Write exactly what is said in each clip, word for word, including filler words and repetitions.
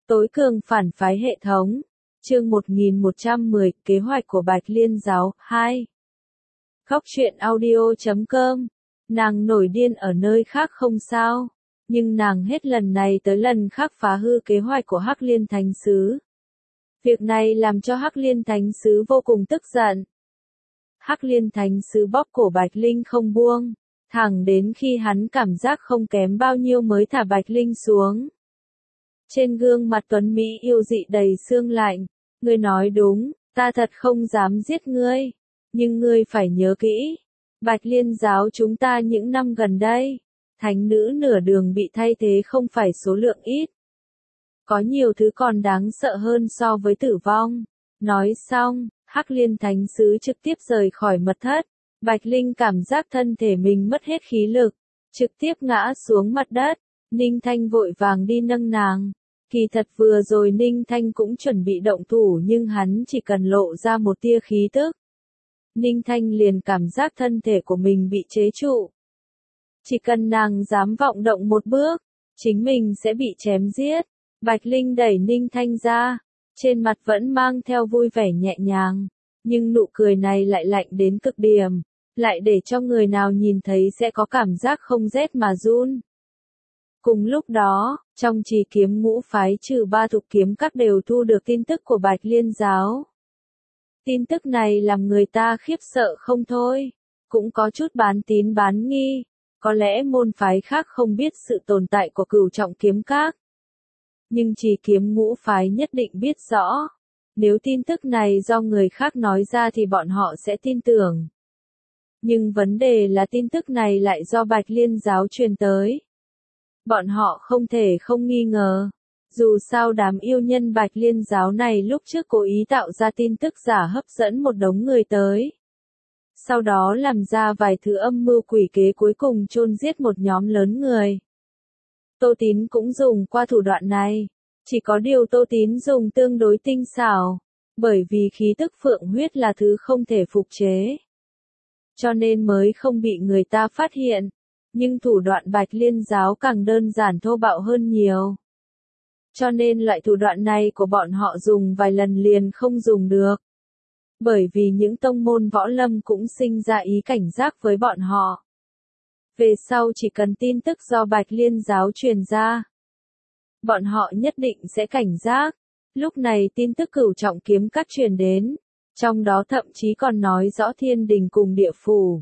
Tối cường phản phái hệ thống. Chương một nghìn một trăm mười, kế hoạch của Bạch Liên giáo, hai. Khóc chuyện audio chấm com. Nàng nổi điên ở nơi khác không sao, nhưng nàng hết lần này tới lần khác phá hư kế hoạch của Hắc Liên Thánh Sứ. Việc này làm cho Hắc Liên Thánh Sứ vô cùng tức giận. Hắc Liên Thánh Sứ bóp cổ Bạch Linh không buông, thẳng đến khi hắn cảm giác không kém bao nhiêu mới thả Bạch Linh xuống. Trên gương mặt tuấn Mỹ yêu dị đầy sương lạnh, ngươi nói đúng, ta thật không dám giết ngươi, nhưng ngươi phải nhớ kỹ, Bạch Liên giáo chúng ta những năm gần đây, thánh nữ nửa đường bị thay thế không phải số lượng ít. Có nhiều thứ còn đáng sợ hơn so với tử vong. Nói xong, Hắc Liên Thánh Sứ trực tiếp rời khỏi mật thất, Bạch Linh cảm giác thân thể mình mất hết khí lực, trực tiếp ngã xuống mặt đất. Ninh Thanh vội vàng đi nâng nàng. Kỳ thật vừa rồi Ninh Thanh cũng chuẩn bị động thủ nhưng hắn chỉ cần lộ ra một tia khí tức, Ninh Thanh liền cảm giác thân thể của mình bị chế trụ. Chỉ cần nàng dám vọng động một bước, chính mình sẽ bị chém giết. Bạch Linh đẩy Ninh Thanh ra, trên mặt vẫn mang theo vui vẻ nhẹ nhàng, nhưng nụ cười này lại lạnh đến cực điểm, lại để cho người nào nhìn thấy sẽ có cảm giác không rét mà run. Cùng lúc đó, trong trì kiếm ngũ phái trừ ba thục kiếm các đều thu được tin tức của Bạch Liên giáo. Tin tức này làm người ta khiếp sợ không thôi, cũng có chút bán tín bán nghi, có lẽ môn phái khác không biết sự tồn tại của Cửu Trọng kiếm các. Nhưng trì kiếm ngũ phái nhất định biết rõ, nếu tin tức này do người khác nói ra thì bọn họ sẽ tin tưởng. Nhưng vấn đề là tin tức này lại do Bạch Liên giáo truyền tới. Bọn họ không thể không nghi ngờ, dù sao đám yêu nhân Bạch Liên giáo này lúc trước cố ý tạo ra tin tức giả hấp dẫn một đống người tới. Sau đó làm ra vài thứ âm mưu quỷ kế cuối cùng chôn giết một nhóm lớn người. Tô Tín cũng dùng qua thủ đoạn này, chỉ có điều Tô Tín dùng tương đối tinh xảo, bởi vì khí tức phượng huyết là thứ không thể phục chế. Cho nên mới không bị người ta phát hiện. Nhưng thủ đoạn Bạch Liên giáo càng đơn giản thô bạo hơn nhiều. Cho nên loại thủ đoạn này của bọn họ dùng vài lần liền không dùng được. Bởi vì những tông môn võ lâm cũng sinh ra ý cảnh giác với bọn họ. Về sau chỉ cần tin tức do Bạch Liên giáo truyền ra, bọn họ nhất định sẽ cảnh giác. Lúc này tin tức Cửu Trọng kiếm các truyền đến, trong đó thậm chí còn nói rõ thiên đình cùng địa phủ.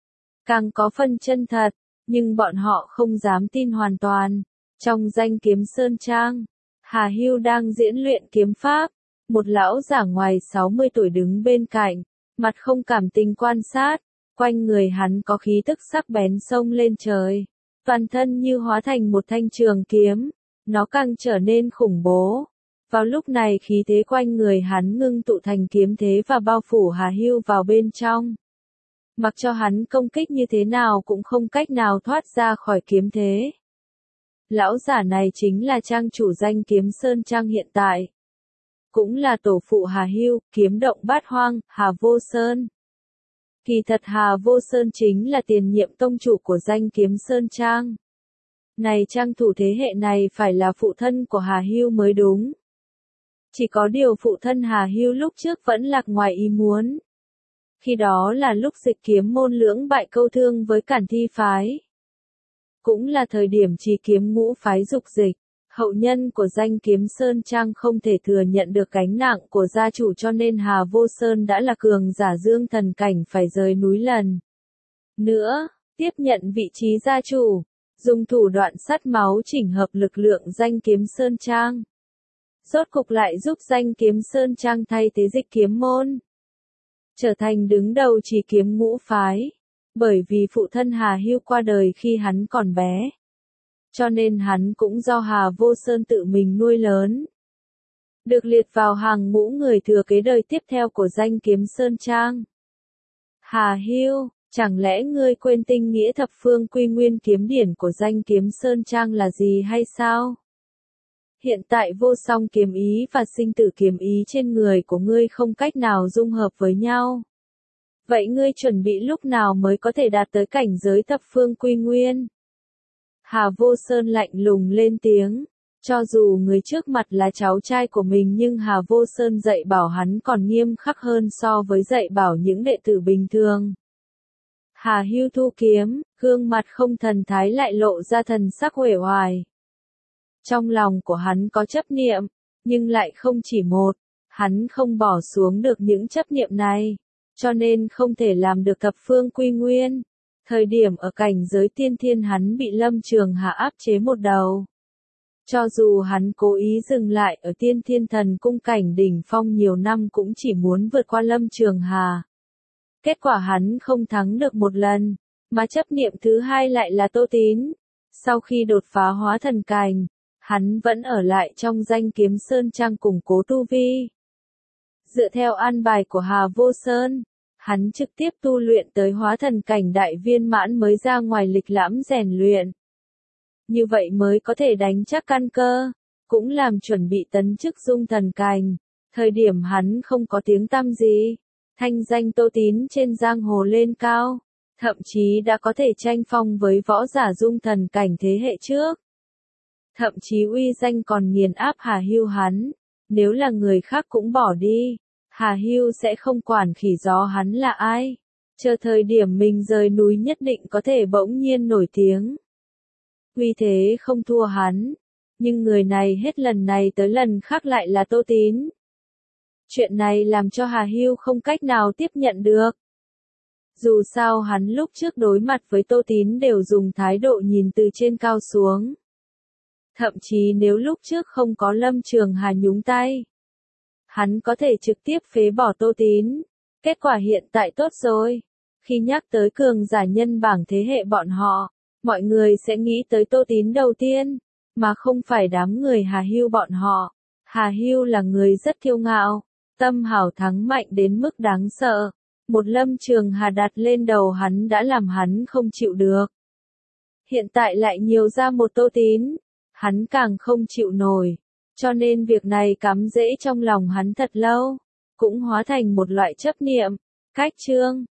Càng có phân chân thật, nhưng bọn họ không dám tin hoàn toàn. Trong danh kiếm Sơn Trang, Hà Hưu đang diễn luyện kiếm pháp, một lão giả ngoài sáu mươi tuổi đứng bên cạnh, mặt không cảm tình quan sát, quanh người hắn có khí tức sắc bén xông lên trời, toàn thân như hóa thành một thanh trường kiếm, nó càng trở nên khủng bố. Vào lúc này khí thế quanh người hắn ngưng tụ thành kiếm thế và bao phủ Hà Hưu vào bên trong. Mặc cho hắn công kích như thế nào cũng không cách nào thoát ra khỏi kiếm thế. Lão giả này chính là trang chủ danh kiếm Sơn Trang hiện tại. Cũng là tổ phụ Hà Hưu, kiếm động bát hoang, Hà Vô Sơn. Kỳ thật Hà Vô Sơn chính là tiền nhiệm tông chủ của danh kiếm Sơn Trang. Này trang thủ thế hệ này phải là phụ thân của Hà Hưu mới đúng. Chỉ có điều phụ thân Hà Hưu lúc trước vẫn lạc ngoài ý muốn. Khi đó là lúc dịch kiếm môn lưỡng bại câu thương với Cản Thi phái. Cũng là thời điểm trì kiếm ngũ phái dục dịch, hậu nhân của danh kiếm Sơn Trang không thể thừa nhận được gánh nặng của gia chủ cho nên Hà Vô Sơn đã là cường giả dương thần cảnh phải rời núi lần nữa, tiếp nhận vị trí gia chủ, dùng thủ đoạn sắt máu chỉnh hợp lực lượng danh kiếm Sơn Trang. Rốt cục lại giúp danh kiếm Sơn Trang thay thế dịch kiếm môn, trở thành đứng đầu trì kiếm ngũ phái, bởi vì phụ thân Hà Hưu qua đời khi hắn còn bé. Cho nên hắn cũng do Hà Vô Sơn tự mình nuôi lớn. Được liệt vào hàng ngũ người thừa kế đời tiếp theo của danh kiếm Sơn Trang. Hà Hưu, chẳng lẽ ngươi quên tinh nghĩa thập phương quy nguyên kiếm điển của danh kiếm Sơn Trang là gì hay sao? Hiện tại vô song kiếm ý và sinh tử kiếm ý trên người của ngươi không cách nào dung hợp với nhau. Vậy ngươi chuẩn bị lúc nào mới có thể đạt tới cảnh giới thập phương quy nguyên? Hà Vô Sơn lạnh lùng lên tiếng, Cho dù người trước mặt là cháu trai của mình nhưng Hà Vô Sơn dạy bảo hắn còn nghiêm khắc hơn so với dạy bảo những đệ tử bình thường. Hà Hưu thu kiếm, gương mặt không thần thái lại lộ ra thần sắc uể oải. Trong lòng của hắn có chấp niệm, nhưng lại không chỉ một, hắn không bỏ xuống được những chấp niệm này, cho nên không thể làm được thập phương quy nguyên. Thời điểm ở cảnh giới tiên thiên hắn bị Lâm Trường Hà áp chế một đầu. Cho dù hắn cố ý dừng lại ở tiên thiên thần cung cảnh đỉnh phong nhiều năm cũng chỉ muốn vượt qua Lâm Trường Hà. Kết quả hắn không thắng được một lần, mà chấp niệm thứ hai lại là Tô Tín. Sau khi đột phá hóa thần cảnh, hắn vẫn ở lại trong Danh Kiếm Sơn Trang củng cố tu vi. Dựa theo an bài của Hà Vô Sơn, hắn trực tiếp tu luyện tới hóa thần cảnh đại viên mãn mới ra ngoài lịch lãm rèn luyện. Như vậy mới có thể đánh chắc căn cơ, cũng làm chuẩn bị tấn chức dung thần cảnh. Thời điểm hắn không có tiếng tăm gì, thanh danh Tô Tín trên giang hồ lên cao, thậm chí đã có thể tranh phong với võ giả dung thần cảnh thế hệ trước. Thậm chí uy danh còn nghiền áp Hà Hưu hắn, nếu là người khác cũng bỏ đi, Hà Hưu sẽ không quản khỉ gió hắn là ai, chờ thời điểm mình rời núi nhất định có thể bỗng nhiên nổi tiếng. Uy thế không thua hắn, nhưng người này hết lần này tới lần khác lại là Tô Tín. Chuyện này làm cho Hà Hưu không cách nào tiếp nhận được. Dù sao hắn lúc trước đối mặt với Tô Tín đều dùng thái độ nhìn từ trên cao xuống. Thậm chí nếu lúc trước không có Lâm Trường Hà nhúng tay, hắn có thể trực tiếp phế bỏ Tô Tín. Kết quả hiện tại tốt rồi. Khi nhắc tới cường giả nhân bảng thế hệ bọn họ, mọi người sẽ nghĩ tới Tô Tín đầu tiên, mà không phải đám người Hà Hưu bọn họ. Hà Hưu là người rất kiêu ngạo, tâm hảo thắng mạnh đến mức đáng sợ. Một Lâm Trường Hà đặt lên đầu hắn đã làm hắn không chịu được. Hiện tại lại nhiều ra một Tô Tín, hắn càng không chịu nổi. Cho nên việc này cắm rễ trong lòng hắn thật lâu, cũng hóa thành một loại chấp niệm. Cách chương